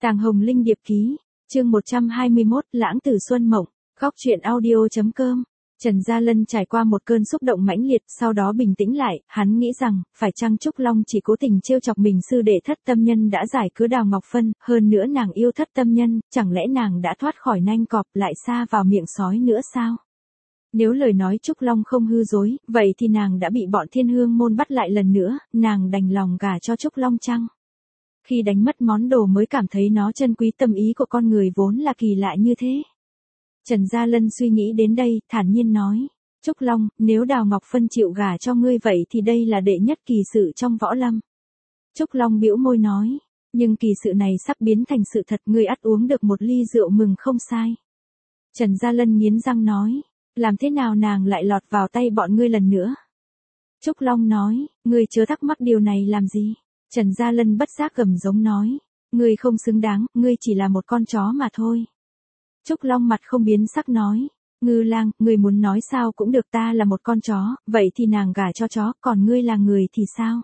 Tàng Hồng Linh Điệp Ký, chương 121, Lãng Tử Xuân Mộng, Góc Truyện Audio.com. Trần Gia Lân trải qua một cơn xúc động mãnh liệt, sau đó bình tĩnh lại, hắn nghĩ rằng, phải chăng Trúc Long chỉ cố tình trêu chọc mình sư đệ Thất Tâm Nhân đã giải cứu Đào Ngọc Phân, hơn nữa nàng yêu Thất Tâm Nhân, chẳng lẽ nàng đã thoát khỏi nanh cọp lại sa vào miệng sói nữa sao? Nếu lời nói Trúc Long không hư dối, vậy thì nàng đã bị bọn Thiên Hương môn bắt lại lần nữa, nàng đành lòng gả cho Trúc Long chăng? Khi đánh mất món đồ mới cảm thấy nó trân quý, tâm ý của con người vốn là kỳ lạ như thế. Trần Gia Lân suy nghĩ đến đây, thản nhiên nói, Trúc Long, nếu Đào Ngọc Phân chịu gả cho ngươi vậy thì đây là đệ nhất kỳ sự trong võ lâm. Trúc Long bĩu môi nói, nhưng kỳ sự này sắp biến thành sự thật, ngươi ắt uống được một ly rượu mừng không sai. Trần Gia Lân nghiến răng nói, làm thế nào nàng lại lọt vào tay bọn ngươi lần nữa? Trúc Long nói, ngươi chớ thắc mắc điều này làm gì? Trần Gia Lân bất giác gầm giống nói, ngươi không xứng đáng, ngươi chỉ là một con chó mà thôi. Trúc Long mặt không biến sắc nói, Ngư Lang, ngươi muốn nói sao cũng được, ta là một con chó, vậy thì nàng gả cho chó, còn ngươi là người thì sao?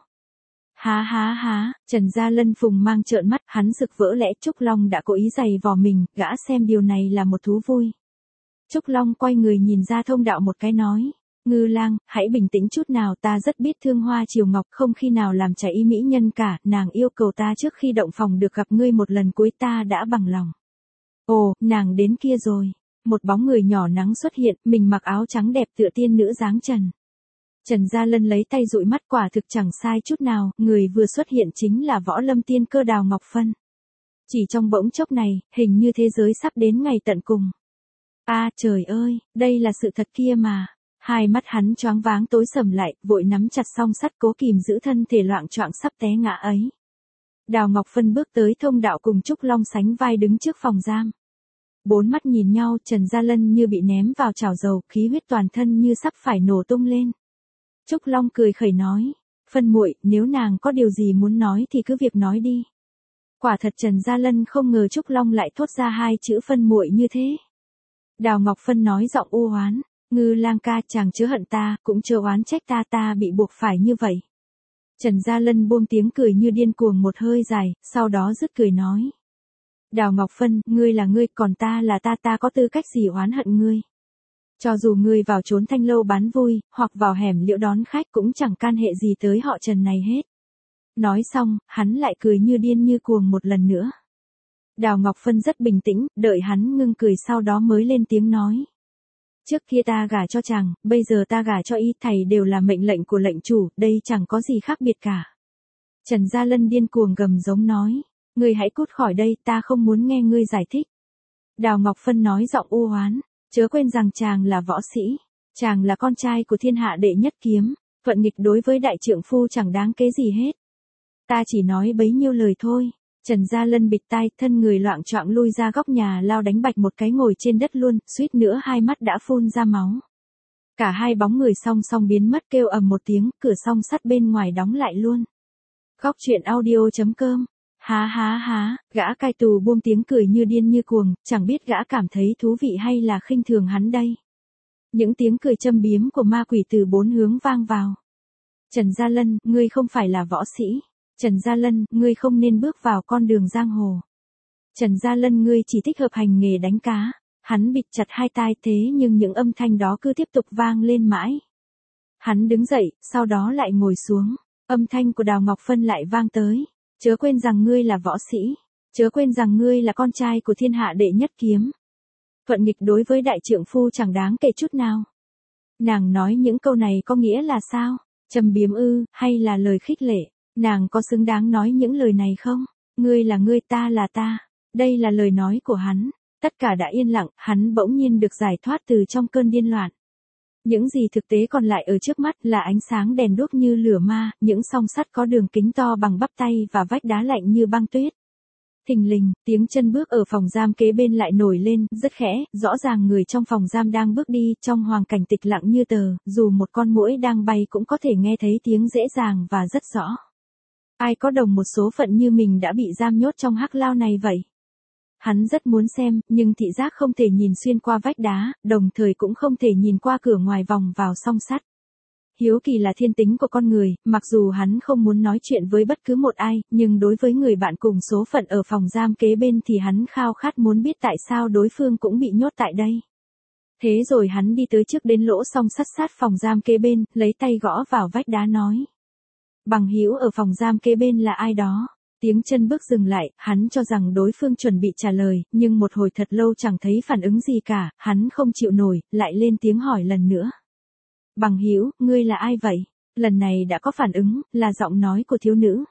Há, Trần Gia Lân phùng mang trợn mắt, hắn sực vỡ lẽ Trúc Long đã cố ý giày vò mình, gã xem điều này là một thú vui. Trúc Long quay người nhìn ra thông đạo một cái nói, Ngư Lang, hãy bình tĩnh chút nào, ta rất biết thương Hoa Triều Ngọc, không khi nào làm trái ý mỹ nhân cả, nàng yêu cầu ta trước khi động phòng được gặp ngươi một lần cuối, ta đã bằng lòng. Ồ, nàng đến kia rồi. Một bóng người nhỏ nắng xuất hiện, mình mặc áo trắng đẹp tựa tiên nữ dáng trần. Trần Gia Lân lấy tay dụi mắt, quả thực chẳng sai chút nào, người vừa xuất hiện chính là võ lâm tiên cơ Đào Ngọc Phân. Chỉ trong bỗng chốc này, hình như thế giới sắp đến ngày tận cùng. À trời ơi, đây là sự thật kia mà. Hai mắt hắn choáng váng tối sầm lại, vội nắm chặt song sắt cố kìm giữ thân thể loạng choạng sắp té ngã ấy. Đào Ngọc Phân bước tới thông đạo cùng Trúc Long sánh vai đứng trước phòng giam. Bốn mắt nhìn nhau, Trần Gia Lân như bị ném vào chảo dầu, khí huyết toàn thân như sắp phải nổ tung lên. Trúc Long cười khẩy nói, Phân muội, nếu nàng có điều gì muốn nói thì cứ việc nói đi. Quả thật Trần Gia Lân không ngờ Trúc Long lại thốt ra hai chữ Phân muội như thế. Đào Ngọc Phân nói giọng u oán, Ngư Lang ca, chàng chớ hận ta, cũng chớ oán trách ta, ta bị buộc phải như vậy. Trần Gia Lân buông tiếng cười như điên cuồng một hơi dài, sau đó dứt cười nói. Đào Ngọc Phân, ngươi là ngươi, còn ta là ta có tư cách gì oán hận ngươi? Cho dù ngươi vào trốn thanh lâu bán vui, hoặc vào hẻm liễu đón khách cũng chẳng can hệ gì tới họ Trần này hết. Nói xong, hắn lại cười như điên như cuồng một lần nữa. Đào Ngọc Phân rất bình tĩnh, đợi hắn ngưng cười sau đó mới lên tiếng nói. Trước kia ta gả cho chàng, bây giờ ta gả cho y, thầy đều là mệnh lệnh của lệnh chủ, đây chẳng có gì khác biệt cả. Trần Gia Lân điên cuồng gầm giống nói. Ngươi hãy cút khỏi đây, ta không muốn nghe ngươi giải thích. Đào Ngọc Phân nói giọng u oán, chớ quên rằng chàng là võ sĩ, chàng là con trai của thiên hạ đệ nhất kiếm, vận nghịch đối với đại trượng phu chẳng đáng kế gì hết. Ta chỉ nói bấy nhiêu lời thôi. Trần Gia Lân bịt tai, thân người loạng choạng lui ra góc nhà lao đánh bạch một cái ngồi trên đất luôn, suýt nữa hai mắt đã phun ra máu. Cả hai bóng người song song biến mất, kêu ầm một tiếng, cửa song sắt bên ngoài đóng lại luôn. Góc Truyện Audio.com. Há, gã cai tù buông tiếng cười như điên như cuồng, chẳng biết gã cảm thấy thú vị hay là khinh thường hắn đây. Những tiếng cười châm biếm của ma quỷ từ bốn hướng vang vào. Trần Gia Lân, ngươi không phải là võ sĩ. Trần Gia Lân, ngươi không nên bước vào con đường giang hồ. Trần Gia Lân, ngươi chỉ thích hợp hành nghề đánh cá. Hắn bịt chặt hai tai, thế nhưng những âm thanh đó cứ tiếp tục vang lên mãi. Hắn đứng dậy, sau đó lại ngồi xuống. Âm thanh của Đào Ngọc Phân lại vang tới. Chớ quên rằng ngươi là võ sĩ, chớ quên rằng ngươi là con trai của thiên hạ đệ nhất kiếm. Vận nghịch đối với đại trượng phu chẳng đáng kể chút nào. Nàng nói những câu này có nghĩa là sao? Châm biếm ư, hay là lời khích lệ? Nàng có xứng đáng nói những lời này không? Ngươi là ngươi, ta là ta. Đây là lời nói của hắn. Tất cả đã yên lặng, hắn bỗng nhiên được giải thoát từ trong cơn điên loạn. Những gì thực tế còn lại ở trước mắt là ánh sáng đèn đuốc như lửa ma, những song sắt có đường kính to bằng bắp tay và vách đá lạnh như băng tuyết. Thình lình, tiếng chân bước ở phòng giam kế bên lại nổi lên, rất khẽ, rõ ràng người trong phòng giam đang bước đi, trong hoàn cảnh tịch lặng như tờ, dù một con muỗi đang bay cũng có thể nghe thấy tiếng dễ dàng và rất rõ. Ai có đồng một số phận như mình đã bị giam nhốt trong hắc lao này vậy? Hắn rất muốn xem, nhưng thị giác không thể nhìn xuyên qua vách đá, đồng thời cũng không thể nhìn qua cửa ngoài vòng vào song sắt. Hiếu kỳ là thiên tính của con người, mặc dù hắn không muốn nói chuyện với bất cứ một ai, nhưng đối với người bạn cùng số phận ở phòng giam kế bên thì hắn khao khát muốn biết tại sao đối phương cũng bị nhốt tại đây. Thế rồi hắn đi tới trước đến lỗ song sắt sát phòng giam kế bên, lấy tay gõ vào vách đá nói. Bằng hữu ở phòng giam kế bên là ai đó? Tiếng chân bước dừng lại, hắn cho rằng đối phương chuẩn bị trả lời, nhưng một hồi thật lâu chẳng thấy phản ứng gì cả, hắn không chịu nổi, lại lên tiếng hỏi lần nữa. Bằng hữu, ngươi là ai vậy? Lần này đã có phản ứng, là giọng nói của thiếu nữ.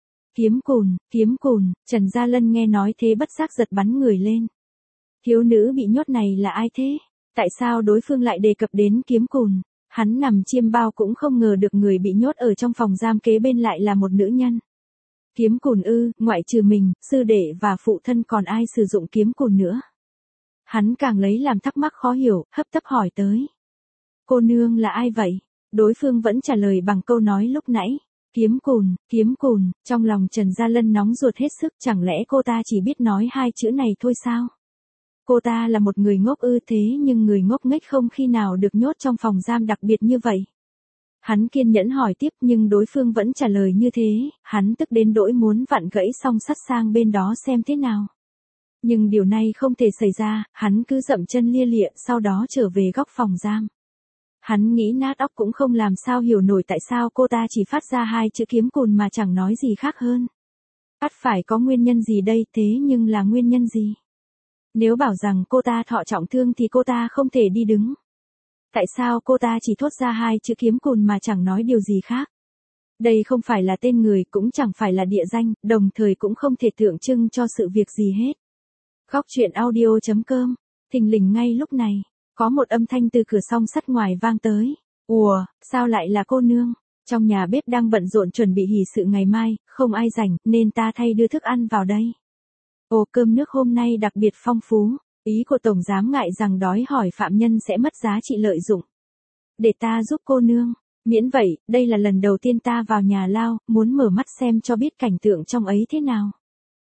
Kiếm cùn, Trần Gia Lân nghe nói thế bất giác giật bắn người lên. Thiếu nữ bị nhốt này là ai thế? Tại sao đối phương lại đề cập đến kiếm cùn? Hắn nằm chiêm bao cũng không ngờ được người bị nhốt ở trong phòng giam kế bên lại là một nữ nhân. Kiếm cùn ư, ngoại trừ mình, sư đệ và phụ thân còn ai sử dụng kiếm cùn nữa? Hắn càng lấy làm thắc mắc khó hiểu, hấp tấp hỏi tới. Cô nương là ai vậy? Đối phương vẫn trả lời bằng câu nói lúc nãy. Kiếm cùn, trong lòng Trần Gia Lân nóng ruột hết sức, chẳng lẽ cô ta chỉ biết nói hai chữ này thôi sao? Cô ta là một người ngốc ư, thế nhưng người ngốc nghếch không khi nào được nhốt trong phòng giam đặc biệt như vậy. Hắn kiên nhẫn hỏi tiếp nhưng đối phương vẫn trả lời như thế, hắn tức đến nỗi muốn vặn gãy song sắt sang bên đó xem thế nào. Nhưng điều này không thể xảy ra, hắn cứ dậm chân lia lịa sau đó trở về góc phòng giam. Hắn nghĩ nát óc cũng không làm sao hiểu nổi tại sao cô ta chỉ phát ra hai chữ kiếm cùn mà chẳng nói gì khác hơn. Ắt phải có nguyên nhân gì đây, thế nhưng là nguyên nhân gì? Nếu bảo rằng cô ta thọ trọng thương thì cô ta không thể đi đứng. Tại sao cô ta chỉ thốt ra hai chữ kiếm cùn mà chẳng nói điều gì khác? Đây không phải là tên người, cũng chẳng phải là địa danh, đồng thời cũng không thể tượng trưng cho sự việc gì hết. Góc truyện audio.com, thình lình ngay lúc này, có một âm thanh từ cửa song sắt ngoài vang tới. Ùa, sao lại là cô nương? Trong nhà bếp đang bận rộn chuẩn bị hỷ sự ngày mai, không ai rảnh, nên ta thay đưa thức ăn vào đây. Ồ, cơm nước hôm nay đặc biệt phong phú. Ý của tổng giám ngại rằng đói hỏi phạm nhân sẽ mất giá trị lợi dụng. Để ta giúp cô nương. Miễn vậy, đây là lần đầu tiên ta vào nhà lao, muốn mở mắt xem cho biết cảnh tượng trong ấy thế nào.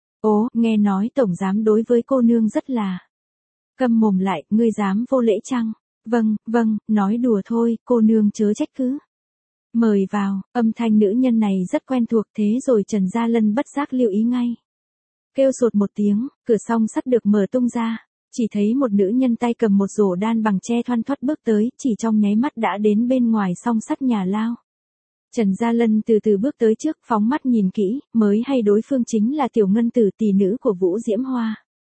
Ồ, nghe nói tổng giám đối với cô nương rất là. Câm mồm lại, ngươi dám vô lễ chăng? Vâng, nói đùa thôi, cô nương chớ trách cứ. Mời vào, âm thanh nữ nhân này rất quen thuộc, thế rồi Trần Gia Lân bất giác lưu ý ngay. Kêu sột một tiếng, cửa song sắt được mở tung ra. Chỉ thấy một nữ nhân tay cầm một rổ đan bằng tre thoăn thoắt bước tới, chỉ trong nháy mắt đã đến bên ngoài song sắt nhà lao. Trần Gia Lân từ từ bước tới trước, phóng mắt nhìn kỹ, mới hay đối phương chính là Tiểu Ngân Tử, tỷ nữ của Vũ Diễm Hoa.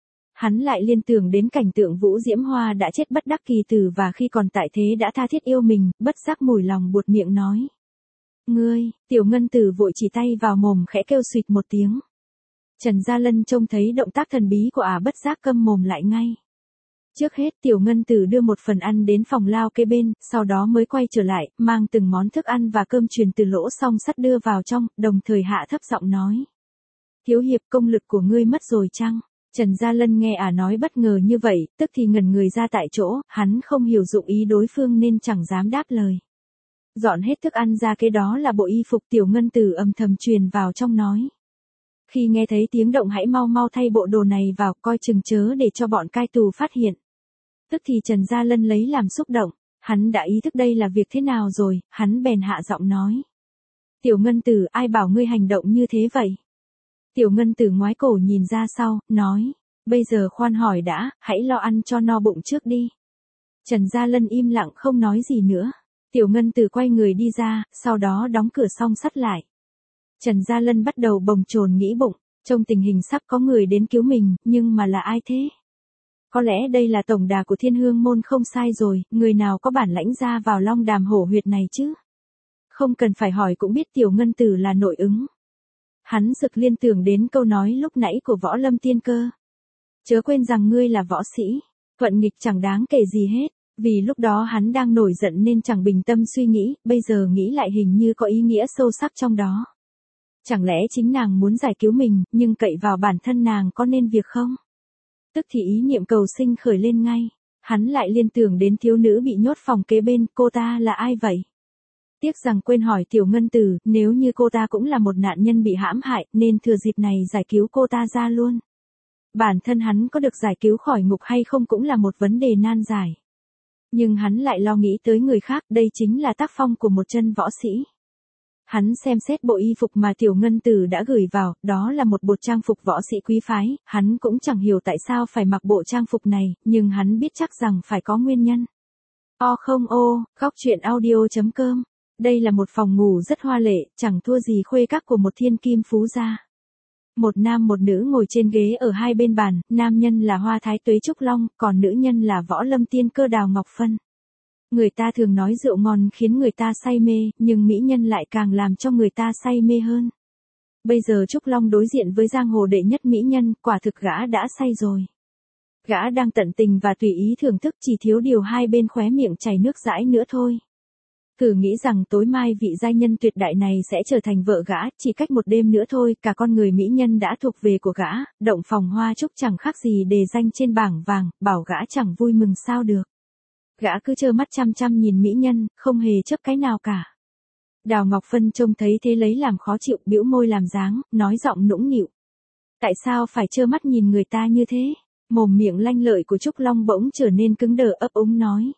Hắn lại liên tưởng đến cảnh tượng Vũ Diễm Hoa đã chết bất đắc kỳ tử và khi còn tại thế đã tha thiết yêu mình, bất giác mùi lòng buột miệng nói. Ngươi, Tiểu Ngân Tử vội chỉ tay vào mồm khẽ kêu suýt một tiếng. Trần Gia Lân trông thấy động tác thần bí của bất giác câm mồm lại ngay. Trước hết Tiểu Ngân Tử đưa một phần ăn đến phòng lao kế bên, sau đó mới quay trở lại, mang từng món thức ăn và cơm truyền từ lỗ song sắt đưa vào trong, đồng thời hạ thấp giọng nói. Thiếu hiệp, công lực của ngươi mất rồi chăng? Trần Gia Lân nghe nói bất ngờ như vậy, tức thì ngẩn người ra tại chỗ, hắn không hiểu dụng ý đối phương nên chẳng dám đáp lời. Dọn hết thức ăn ra, kế đó là bộ y phục. Tiểu Ngân Tử âm thầm truyền vào trong nói. Khi nghe thấy tiếng động hãy mau mau thay bộ đồ này vào, coi chừng chớ để cho bọn cai tù phát hiện. Tức thì Trần Gia Lân lấy làm xúc động, hắn đã ý thức đây là việc thế nào rồi, hắn bèn hạ giọng nói. Tiểu Ngân Tử, ai bảo ngươi hành động như thế vậy? Tiểu Ngân Tử ngoái cổ nhìn ra sau, nói, bây giờ khoan hỏi đã, hãy lo ăn cho no bụng trước đi. Trần Gia Lân im lặng không nói gì nữa. Tiểu Ngân Tử quay người đi ra, sau đó đóng cửa song sắt lại. Trần Gia Lân bắt đầu bồng chồn nghĩ bụng, trong tình hình sắp có người đến cứu mình, nhưng mà là ai thế? Có lẽ đây là tổng đà của Thiên Hương môn không sai rồi, người nào có bản lãnh ra vào Long Đàm hổ huyệt này chứ? Không cần phải hỏi cũng biết Tiểu Ngân Tử là nội ứng. Hắn sực liên tưởng đến câu nói lúc nãy của Võ Lâm Tiên Cơ. Chớ quên rằng ngươi là võ sĩ, thuận nghịch chẳng đáng kể gì hết. Vì lúc đó hắn đang nổi giận nên chẳng bình tâm suy nghĩ, bây giờ nghĩ lại hình như có ý nghĩa sâu sắc trong đó. Chẳng lẽ chính nàng muốn giải cứu mình, nhưng cậy vào bản thân nàng có nên việc không? Tức thì ý niệm cầu sinh khởi lên ngay. Hắn lại liên tưởng đến thiếu nữ bị nhốt phòng kế bên, cô ta là ai vậy? Tiếc rằng quên hỏi Tiểu Ngân Tử, nếu như cô ta cũng là một nạn nhân bị hãm hại, nên thừa dịp này giải cứu cô ta ra luôn. Bản thân hắn có được giải cứu khỏi ngục hay không cũng là một vấn đề nan giải. Nhưng hắn lại lo nghĩ tới người khác, đây chính là tác phong của một chân võ sĩ. Hắn xem xét bộ y phục mà Tiểu Ngân Tử đã gửi vào, đó là một bộ trang phục võ sĩ quý phái, hắn cũng chẳng hiểu tại sao phải mặc bộ trang phục này, nhưng hắn biết chắc rằng phải có nguyên nhân. Góc truyện audio.com. Đây là một phòng ngủ rất hoa lệ, chẳng thua gì khuê các của một thiên kim phú gia. Một nam một nữ ngồi trên ghế ở hai bên bàn, nam nhân là Hoa Thái Tuế Trúc Long, còn nữ nhân là Võ Lâm Tiên Cơ Đào Ngọc Phân. Người ta thường nói rượu ngon khiến người ta say mê, nhưng mỹ nhân lại càng làm cho người ta say mê hơn. Bây giờ Trúc Long đối diện với giang hồ đệ nhất mỹ nhân, quả thực gã đã say rồi. Gã đang tận tình và tùy ý thưởng thức, chỉ thiếu điều hai bên khóe miệng chảy nước dãi nữa thôi. Cứ nghĩ rằng tối mai vị giai nhân tuyệt đại này sẽ trở thành vợ gã, chỉ cách một đêm nữa thôi, cả con người mỹ nhân đã thuộc về của gã, động phòng Hoa Trúc chẳng khác gì đề danh trên bảng vàng, bảo gã chẳng vui mừng sao được. Gã cứ trơ mắt chăm chăm nhìn mỹ nhân, không hề chớp cái nào cả. Đào Ngọc Phân trông thấy thế lấy làm khó chịu, bĩu môi làm dáng, nói giọng nũng nịu. Tại sao phải trơ mắt nhìn người ta như thế? Mồm miệng lanh lợi của Trúc Long bỗng trở nên cứng đờ, ấp úng nói.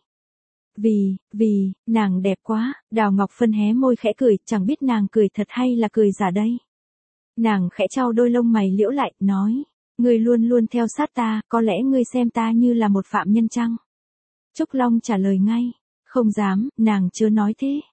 Vì, nàng đẹp quá. Đào Ngọc Phân hé môi khẽ cười, chẳng biết nàng cười thật hay là cười giả đây. Nàng khẽ trao đôi lông mày liễu lại, nói. Ngươi luôn luôn theo sát ta, có lẽ ngươi xem ta như là một phạm nhân chăng? Trúc Long trả lời ngay. Không dám, nàng chưa nói thế.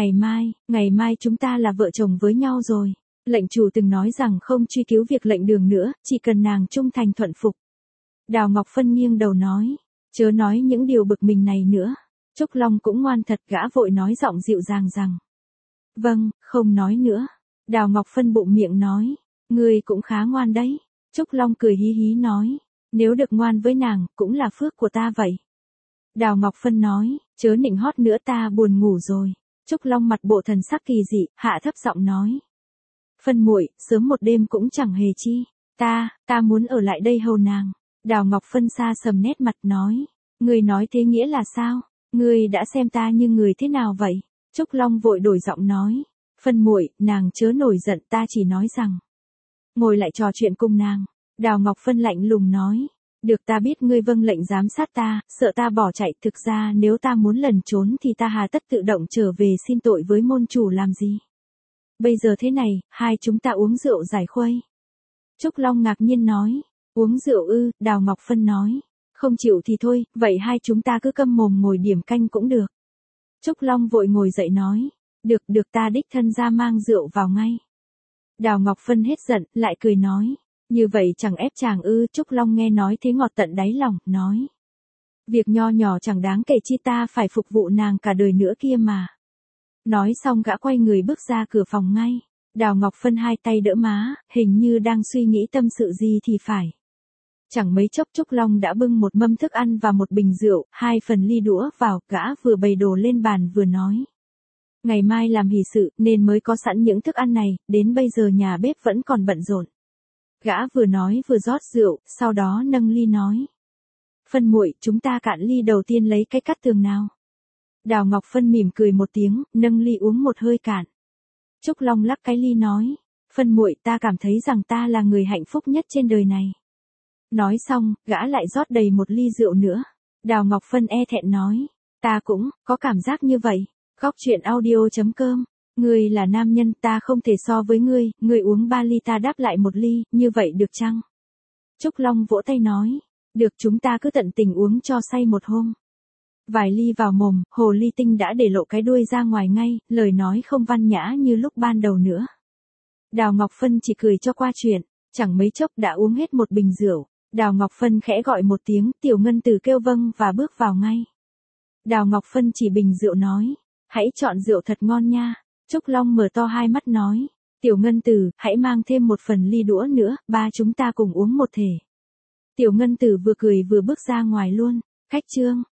Ngày mai chúng ta là vợ chồng với nhau rồi. Lệnh chủ từng nói rằng không truy cứu việc lệnh đường nữa, chỉ cần nàng trung thành thuận phục. Đào Ngọc Phân nghiêng đầu nói. Chớ nói những điều bực mình này nữa. Trúc Long cũng ngoan thật, gã vội nói giọng dịu dàng rằng. Vâng, không nói nữa. Đào Ngọc Phân bụng miệng nói. Ngươi cũng khá ngoan đấy. Trúc Long cười hí hí nói. Nếu được ngoan với nàng, cũng là phước của ta vậy. Đào Ngọc Phân nói. Chớ nịnh hót nữa, ta buồn ngủ rồi. Trúc Long mặt bộ thần sắc kỳ dị, hạ thấp giọng nói. Phân muội, sớm một đêm cũng chẳng hề chi. Ta muốn ở lại đây hầu nàng. Đào Ngọc Phân xa sầm nét mặt nói. Ngươi nói thế nghĩa là sao? Ngươi đã xem ta như người thế nào vậy? Trúc Long vội đổi giọng nói. Phân muội, nàng chớ nổi giận, ta chỉ nói rằng. Ngồi lại trò chuyện cùng nàng. Đào Ngọc Phân lạnh lùng nói. Được, ta biết ngươi vâng lệnh giám sát ta, sợ ta bỏ chạy, thực ra nếu ta muốn lẩn trốn thì ta hà tất tự động trở về xin tội với môn chủ làm gì? Bây giờ thế này, hai chúng ta uống rượu giải khuây. Trúc Long ngạc nhiên nói. Uống rượu ư? Đào Ngọc Phân nói. Không chịu thì thôi, vậy hai chúng ta cứ câm mồm ngồi điểm canh cũng được. Trúc Long vội ngồi dậy nói. Được, ta đích thân ra mang rượu vào ngay. Đào Ngọc Phân hết giận, lại cười nói. Như vậy chẳng ép chàng ư? Trúc Long nghe nói thế ngọt tận đáy lòng, nói. Việc nho nhỏ chẳng đáng kể chi, ta phải phục vụ nàng cả đời nữa kia mà. Nói xong gã quay người bước ra cửa phòng ngay. Đào Ngọc Phân hai tay đỡ má, hình như đang suy nghĩ tâm sự gì thì phải. Chẳng mấy chốc Trúc Long đã bưng một mâm thức ăn và một bình rượu, 2 phần ly đũa vào, gã vừa bày đồ lên bàn vừa nói. Ngày mai làm hỷ sự, nên mới có sẵn những thức ăn này, đến bây giờ nhà bếp vẫn còn bận rộn. Gã vừa nói vừa rót rượu, sau đó nâng ly nói. Phân muội, chúng ta cạn ly đầu tiên lấy cái cát tường nào. Đào Ngọc Phân mỉm cười một tiếng, nâng ly uống một hơi cạn. Trúc Long lắc cái ly nói. Phân muội, ta cảm thấy rằng ta là người hạnh phúc nhất trên đời này. Nói xong, gã lại rót đầy một ly rượu nữa. Đào Ngọc Phân e thẹn nói. Ta cũng, có cảm giác như vậy. Góc truyện audio.com. Ngươi là nam nhân, ta không thể so với ngươi uống 3 ly ta đáp lại 1 ly, như vậy được chăng? Trúc Long vỗ tay nói. Được, chúng ta cứ tận tình uống cho say một hôm. Vài ly vào mồm, hồ ly tinh đã để lộ cái đuôi ra ngoài ngay, lời nói không văn nhã như lúc ban đầu nữa. Đào Ngọc Phân chỉ cười cho qua chuyện, chẳng mấy chốc đã uống hết một bình rượu. Đào Ngọc Phân khẽ gọi một tiếng, Tiểu Ngân Tử kêu vâng và bước vào ngay. Đào Ngọc Phân chỉ bình rượu nói. Hãy chọn rượu thật ngon nha. Trúc Long mở to hai mắt nói. Tiểu Ngân Tử, hãy mang thêm một phần ly đũa nữa, ba chúng ta cùng uống một thể. Tiểu Ngân Tử vừa cười vừa bước ra ngoài luôn. Khách trương.